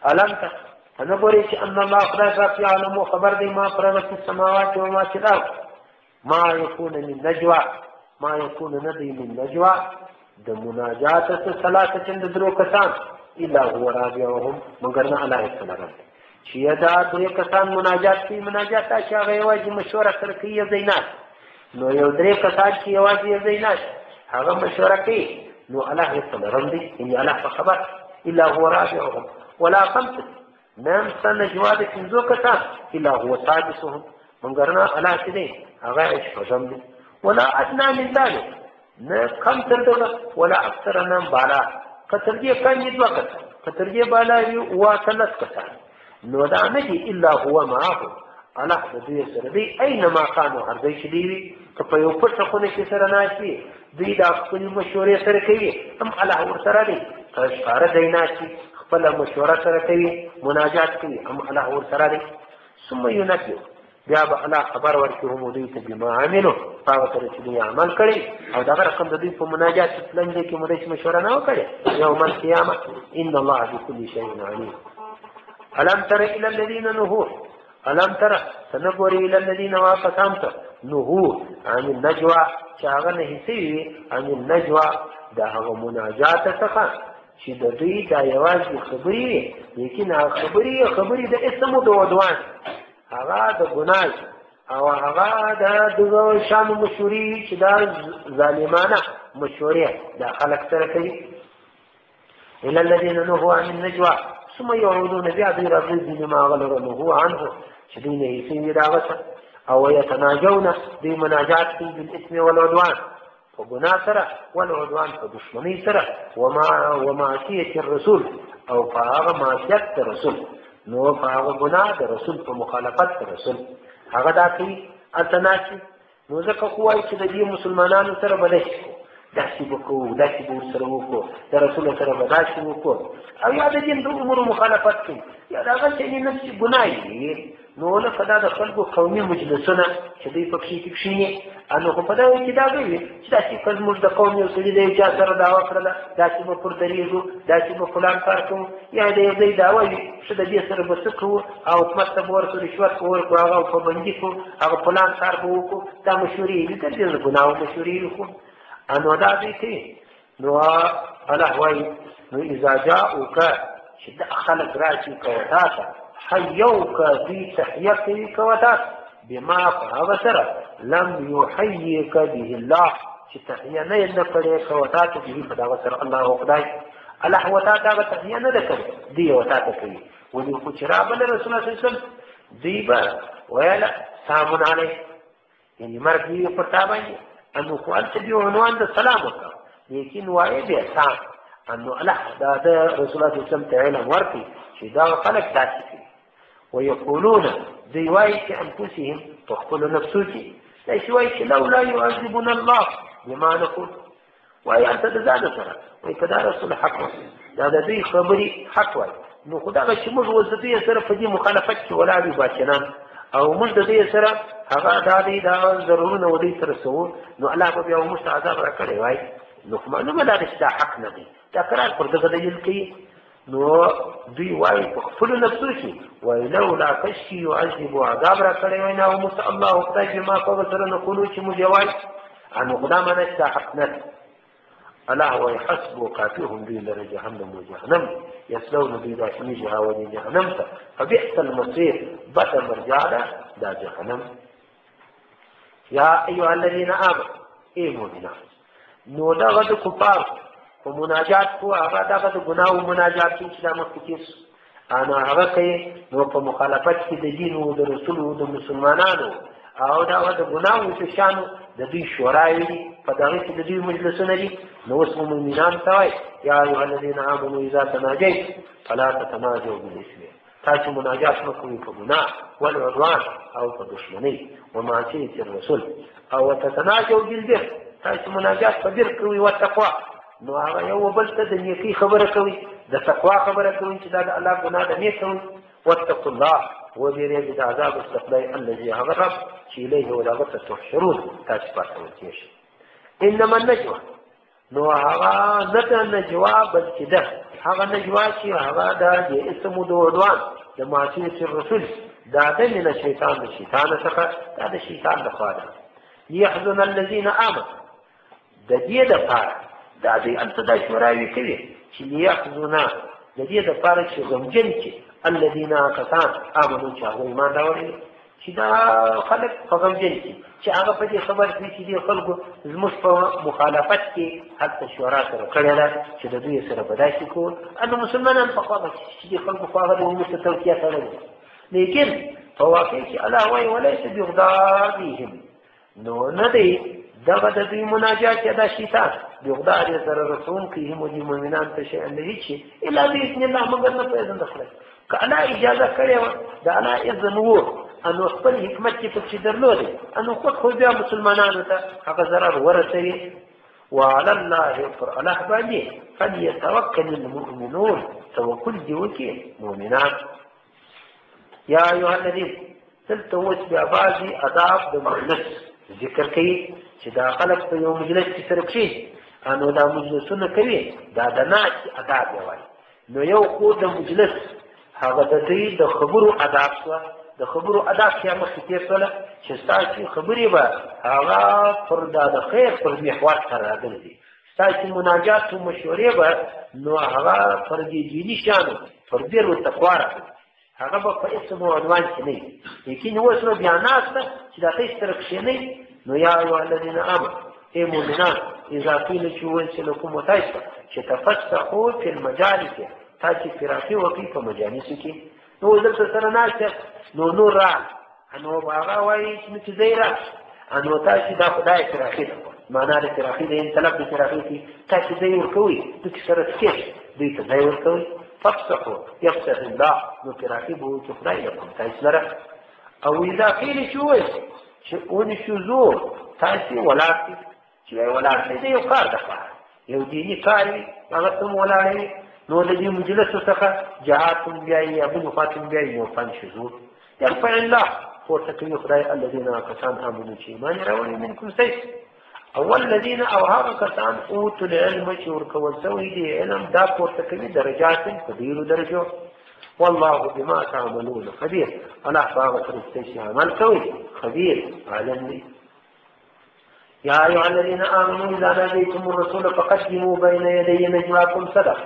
الم ته انا ګورې چې ان الله خدای پاک يعلم خبر دی ما فرغ في السماوات وما في الارض ما يكون من نجوى ما يكون ندی من نجوى د مناجات ثلاثه چند درو کسان الا هو رابعهم مگر نه الله تعالی چې دا درې کسان مناجات کوي مناجات چې هغه یوازې مشوره سره کوي زینات نو یو درې کسان چې یوازې زینات هغه مشوره کوي نو الله تعالی رندي ان الله خبر الا هو رابعهم ولا خمسه نام سنجوا د پنځو کسان الا هو سادسهم مگر نه الله چې دی هغه شپږم دی ولا ادنى من ذلك نه کم تر دغه ولا اکثر نام بالا کتر دې کم دې دوه کسان کتر دې بالا یو واثلث کسان نو دا نه دي الا هو معه الله د دې سره دی اينما كانوا هر ځای چې دی که په یو پټه خونه کې سره ناشي دوی دا خپل مشورې سره کوي هم الله ورسره دی اشاره دی ناشي خپل مشوره سره کوي مناجات کوي هم الله ورسره دی ثم ينبئ بیا به الله خبر ورکړي هم دوی ته بما عملوا هغه سره چې دوی عمل کړي او دغه رقم د دوی په مناجات پلان کې مو مشوره نه وکړي یوم القیامه ان الله بكل شيء عليم الم تر الى الذين نهوا الم تر سنقول الى الذين واقسمت نهوا عن النجوى شاغه نه سي عن النجوى دا هغه مناجات څخه چې د دوی دا یوازې خبرې لیکن خبرې د اسم او عدوان هغه د ګناه او هغه د دغه شان مشورې چې دا ظالمانه مشورې د خلک سره کوي الى الذين نهوا عن النجوى ثم يعودون بیا دوی راځي بما غلروا نهوا عنه چې دوی نه یې داغه او يتناجون دوی مناجات کوي بالاسم والعدوان فګناه سره والعدوان فدشمنی سره ومعصيه الرسول او فهغه معصیت الرسول نو فهغه ګناه د رسول په مخالفت رسول هغه دا کوي اتناشي نو ځکه کوی چې د دې مسلمانانو سره بلش داسې وکړو داسې به سره وکړو د رسول سره به داسې وکړو او یا د دین د امور مخالفت کوي یا دا هغه چې نفسي ګناه نو لکه دا د خلکو قومي مجلسونه چې دوی پکې کښیني نو خو په دغه کې دا وایي چې داسې که زموږ د قوم یو سړي د یو چا سره دعوه کړله داسې به پر درېږو داسې به فلان کار کوو یا د یو ځای دعوه وي چې د دې سره به څه کوو او حکومت ته به ورکړو رشوت به ورکړو هغه پابندي کړو هغه فلان کار به وکړو دا مشورې وي که دې د ګناهو مشورې وکړو نو دا دوی کوي نو الله وایي نو اذا جاءوک چې دا خلک راشي که تا ته حيوك في تحييك وتات بما فهو لم يحييك به الله چې تحيه نه یې کړې وتات به فدا سره الله وقدای الله وتات هغه تحيه نه کړې دی وتات کوي ولي خو چې رابل رسول الله صلی الله علیه وسلم دی با ویلا سلام علیه یعنی مرګ یې پتا باندې انو خو انت دی عنوان د سلام وکړه لیکن وایي به سلام انه الله دا رسول الله صلی الله علیه وسلم ته علم ورکړي چې دا خلک تاسو ويقولون ذوائك أنفسهم تخفل نفسك لا شويك لولا يعذبنا الله بما نقول وأي أنت تزاد سنة ويكدا رسول حق هذا ذي خبري حق وي نو خدا چې موږ وزدي سره په دې مخالفت کې ولا دي بچنان او موږ د دې سره هغه دا ضرورونه ودی سره سو نو الله په یو مستعذاب را کړی وای نو معلومه ده چې دا حق نه دی دا قرار پر دغه دلیل کوي نو دوی وایي په خپل نفسو کې وایي لولا کشي يعذب عذاب را کړی وای نه او مس الله خدای ما په سره نقولو چې مجوای ان خدا ما نه حق نه الله وایي حسب قاتهم دي لره جهنم وجهنم يسلون بي داشمي جهاوي جهنم فبئس المصير بد مرجع دا جهنم يا ايها الذين امنوا ايمونا نو دا غد کفار په مناجات کو هغه دغه د ګناو مناجات چې د مخکې انا هغه کوي نو په مخالفت کې د دین او د رسول او د مسلمانانو او دا د ګناو په شان د دوی شورای په دغه کې د دوی مجلسونه دي نو اسمه مومنان ته یا ایها الذین آمنوا اذا تناجیتم فلا تتناجوا بالاسم تاسو مناجات مکوئ په ګناه والعدوان او په دشمنی ومعصیت الرسول او تتناجوا بالبر تاسو مناجات په بر کوئ او تقوا نو هغه یو بل ته د نیکی خبره کوي د تقوا خبره کوي چې دا د الله ګناه نه کوي واتقوا الله وبيريد عذاب استقبال الذي هغرب چې الیه ولغت تحشرون تاسو پاتې کیږي انما النجوى نو هغه نه د نجوا بلکې ده هغه نجوا چې هغه د اسم د عدوان د معصیت الرسول دا د من الشیطان د شیطان څخه دا د شیطان د خوا ده لیحزن الذین آمنوا د دې دپاره دا دوی هلته دا شوراوي کوي چې لیحزن د دې دپاره چې غمجن کړي الذین کسان آمنو چې هغوی ایمان راوړي چې دا خلک په غمجن کړي چې هغه په دې خبر کړي چې دې خلکو زموږ په مخالفت کې هلته شورا سره کړې ده چې د دوی سره به داسې کوو نو مسلمانان په خوا به چې دې خلکو خو هغه د موږ ته توقیه کړی لیکن په واقع کې الله وایي ولیس بغدادهم نو نه دی دغه د دوی مناجات یا دا شیطان بغداد یې سره رسوونکي هم دي مؤمنان ته شیئا د هېڅ شي الا باذن الله مګر نه په اذن د خدای که الله اجازه کړې وه د الله اذن و انو خپل حکمت چې پکې درلودی انو خود خو بیا مسلمانانو ته هغه ضرر ورسوي وعلى الله پر الله باندې فليتوکل المؤمنون توکل دې وکړي مؤمنان یا ایها الذین دلته اوس بیا بعضې آداب د مجلس ذکر کوي چې دا خلک په یو مجلس کې سره کښېني نو دا مجلسونه کوي دا د ناستې آداب یې وایي نو یو خو د مجلس هغه د دوی د خبرو آداب شوه د خبرو آداب بیا مخکې تېر شوله چې ستاسې خبرې به هغه پر دا د خیر پر محور سره راګرځي ستاسې مناجات و مشورې به نو هغه پر دې دیني شیانو پر بیر و تقوا راګرځي هغه به په اسم و عنوان کې نه وي لیکن اوس نو بیا ناسته چې دا تاسې سره کښېنئ نو یا ایها الذین آمنوا ای مؤمنان اذا قیل چې وویل چې لکم وتاسو ته چې تفسحوا فی المجالس تاسې فراقي وکړئ په مجالسو کې نو دلته سره ناسته نو نور راغله نو هغه وایي چې ځای راغله نو تاسې دا خدای فراقي ده معنا د فراقي د طلب د فراقي کې تاسې ځای ورکوئ دوی سره تکېږ دوی ته ځای ورکوئ فافسحوا يفسح الله نو فراقي به وکړي خدای لکم تاسې لره او اذا قیل چې وویل چې ونشوزو تاسې ولاړ شئ چې ولاړ شئ د یو کار دپاره یو دیني کار وي هغه ته مو ولاړوي نو د دې مجلسو څخه جهاد هم بیایي یا بلې خوا ته هم بیایي نو فانشزو یرفع الله پورته کوي خدای الذین کسان آمنو چې ایمان یې راوړي منکم ستاسې او الذین او هغه کسان اوتو العلم چې ورکول شوی دی علم دا پورته کوي درجات په ډېرو درجو والله بما تعملون خبير الله باغ ترستيش عمل کوي خبير عالم دی يا ايها الذين امنوا اذا ناديتم الرسول فقدموا بين يدي نجواكم صدقه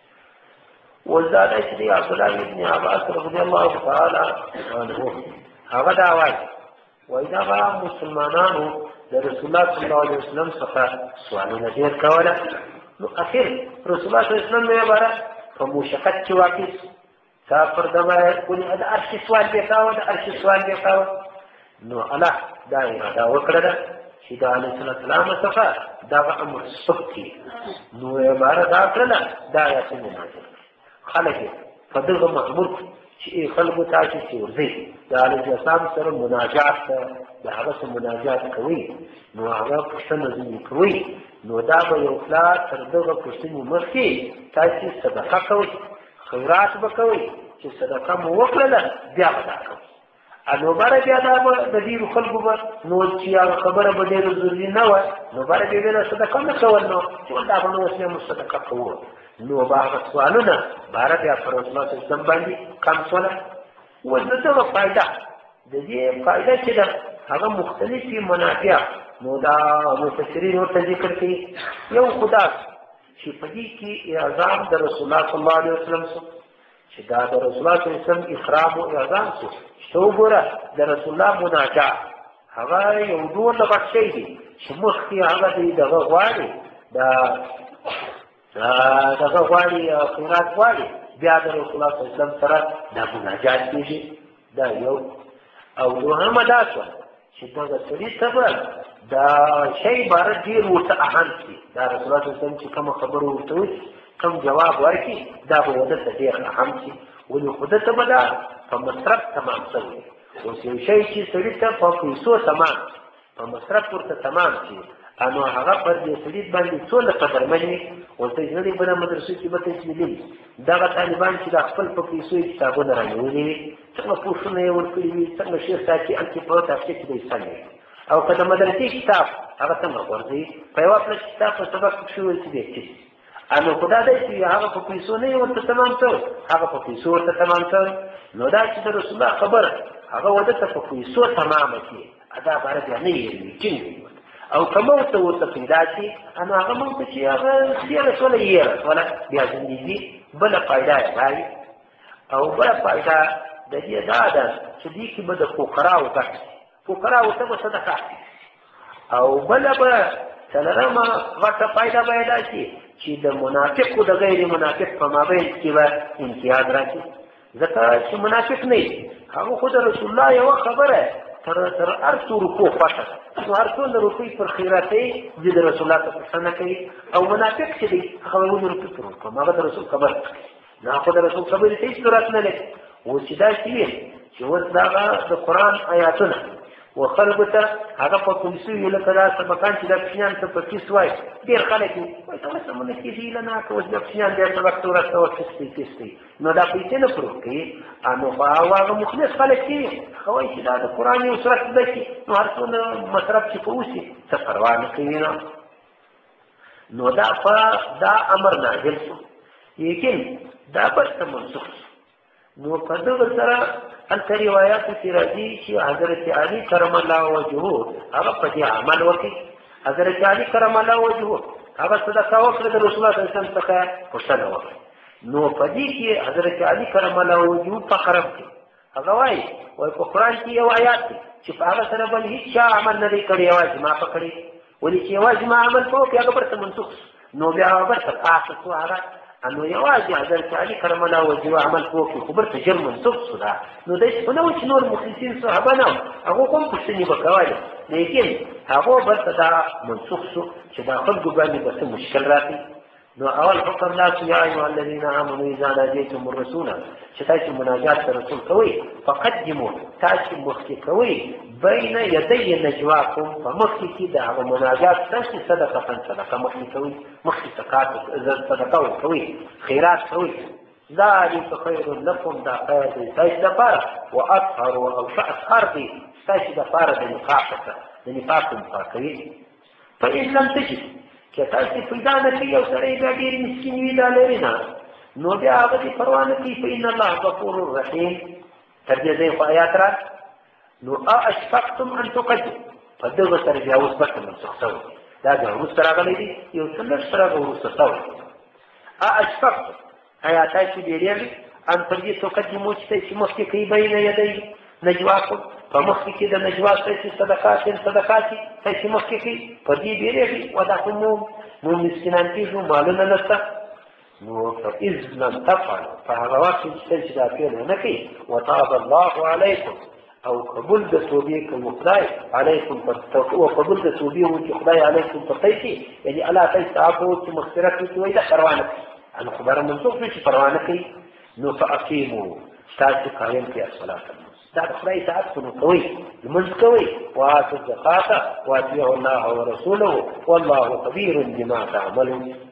وزاد اشري عبد الله بن عباس رضي الله تعالى عنه هذا دعوات واذا بقى مسلمانانو د رسول الله صلى الله عليه وسلم څخه سوالونه ډېر کوله نو اخر رسول الله صلى الله عليه وسلم یې باره په مشقت کې واقع کافر دغه کولي د عرش سوال به کاوه د عرش سوال به کاوه نو الله دا اراده وکړه چې د علیه السلام څخه دغه امر سپکي نو یې باره دا کړله دا یې نازل خلک په دغه مأمور چې خلکو تاسو چې ورځئ د علیه السلام سره مناجات د هغه سره مناجات کوي نو هغه پوښتنه ځینې کوي نو دا به یو پلار تر دغه پوښتنې مخکې تاسو صدقه کوئ خیرات به کوئ چې صدقه مو وکړله بیا به دا کوئ نو باره بیا دا به د ډېرو خلکو به نو چې هغه خبره به ډېره ضروري نه وه نو باره بیا بیا صدقه نه کول نو چې دا به نو اوس بیا مو صدقه کوو نو به هغه سوالونه باره بیا پر رسول الله صلی الله علیه وسلم باندې کم شوله اوس د دغه فایده د دې فایده چې ده هغه مختلفې منافع نو دا مفسرین ورته ذکر کوي یو خو دا چې په دې کې اعظام د رسول الله صلی الله علیه وسلم څه چې دا د رسول الله صلی الله علیه وسلم اکرام او اعظام څه چې وګوره د رسول الله مناجات هغه یو ډول غټ شی دی چې مخکې هغه دغه غواړي دغه غواړي خیرات غواړي بیا د رسول الله صلی الله علیه وسلم سره دا مناجات کېږي دا یو او دوهمه دا شوه چې دغه سړي ته به دا شی باره ډېر ورته اهم شي دا رسول الله صلی الله علیه وسلم چې کومه خبره ورته وشي کوم جواب ورکړي دا به وده ته ډېر اهم شي ولې خو ده ته به دا په مصرف تمام شوی اوس یو شی چې سړي ته په پیسو تمام په مصرف ورته تمام شي نو هغه پر دې سړي باندې څونه قدرمن وي اوس د ژوندۍ بله مدرسو کې به تاسې لیدلي دغه طالبان چې دا خپل په پیسو یې کتابونه رانیولي وي څنګه پوښتنه یې ورکړي وي څنګه شیخ صاحب چې هلکې په هفته کې به یې څنګه او که د مدرسې کتاب هغه څنګه غورځوي په یوه پلس کتاب په سبق کښې ویل چې دی چي نو خو دا دی چې هغه په پیسو نه ورته تمام کړ هغه په پیسو ورته تمام کړ نو دا چې د رسول الله خبره هغه وده ته په پیسو تمامه کړي دا باره بیا نه یېروي ټینګ او که موته ورته پیدا شي نو هغه موته چې هغه سیره شوله یېره شوله بیا زندګي بله فایده یې رایي او بله فایده د دې دا ده چې دې کې به د فقراو ګټه فقراو ته به صدقه او بله به څلرمه غټه فایده به یې دا شي چې د منافق او د غیر منافق په مابین کې به امتیاز راشي ځکه چې منافق نه وي هغه خو د رسول الله یوه خبره تر هر څو روپو خوښه نو هر څومره روپۍ پر خیراتوي دې د رسول الله ته پوښتنه نه کوي او منافق چې دی هغه ونې روپۍ پر ورکوم هغه د رسول خبره نه خو د رسول خبرې ته هېڅ ضرورت نه لري اوس چې داسې وي چې اوس دغه د قرآن آیاتونه و خلکو ته هغه په کوم سوي لکه دا سبقان چې دا کوچنیان ته په فیس وایي ډېر خلک وي وایي ته اوس مونه کېږي هیله نه که اوس دا کوچنیان ډېر سبق ته ورسوه فیس دی نو دا پیسې نه پروف کوي نو خو هغه مخلص خلک چې وي هغه وایي چې دا د قرآن یو سورت زده کړي نو هر څومره مصرف چې په وشي څه پروا نه کوي نه نو دا امر نازل شو لیکن دا بس ته منسوخ شو نو په دغه سره هلته روایاتو کې راځي چې حضرت علي کرم الله وجهه هغه په دې عمل وکړي حضرت علي کرم الله وجهه هغه صدقه وکړه د رسول الله صلی الله علیه وسلم څخه پوښتنه وکړه نو په دې کې حضرت علي کرم الله وجهه فخر کوي هغه وایي په قرآن کې یو آیات دی چې په هغه سره بل هېڅ چا عمل نه دی کړی یوازې ما په کړی ولې چې یوازې ما عمل په وکړي هغه برته منسوخ نو بیا هغه برته پاکه شو هغه نو یوازې حضرت علي کرم الله وجهه عمل وکړي خو برته ژر منسوخ شو دا نو داسې خو نه و چې نور مخلصین صحابه نه وو هغو خو هم پوښتنې به کولې لیکن هغو برته دا منسوخ شو چې دا خلکو باندې به څه مشکل راغی نو اول حکم لا یا ایها الذین آمنوا اذا ناجیتم الرسول چې تاسو مناجات ته رسول کوئ فقدموا تاسو مخکې کوئ بین یدی نجواکم په مخکې کې د هغه مناجات تاسو صدقه مخکې کوئ مخکې صدقه ورکوئ خیرات کوئ ذلک خیر لکم دا خیر دی تاسو دپاره واطهر او ښه اطهر دی تاسو دپاره د نفاق پاکوي فإن لم تجد که تاسو پیدا نه کوي یو سړی بیا ډېر مسکین وي دا لري نه نو بیا هغه دې پروا نه کوي فإن الله غفور رحیم تر دې ځای خو آیات را نو أشفقتم أن تقدموا په دغه سره بیا اوس بېرته منسوخ شوی دا بیا وروسته راغلی دی یو څه لږ څه راغلی وروسته شوی أشفقتم آیا تاسو ډېرېږئ أن تر دې تقدموا چې تاسو مخکې کوي بین یدی نجواکم په مخکې کې د نجوا تاسو صدقات تاسو مخکې کوي په دې ډېرېږي ودا خو مو مسکینان کېږو مالونه نشته نو فإذ لم تفعلوا په هغه وخت کې چې تاسو دا فعل ونه کوئ وتاب الله علیکم او قبول د توبې کوي خدای علیکم او قبول د توبې وکړي خدای علیکم په تاسو یعنې الله تاسو عفو چې مغفرت وکړي دا پروا نه کوي نو خبره منسوخ شوه چې پروا نه کوي نو فأقیموا تاسو قایم کړئ الصلاة دا د خدای اطاعت خو نو کوئ لمونځ کوئ وآتوا الزکاة وأطیعوا الله ورسوله والله خبیر بما تعملون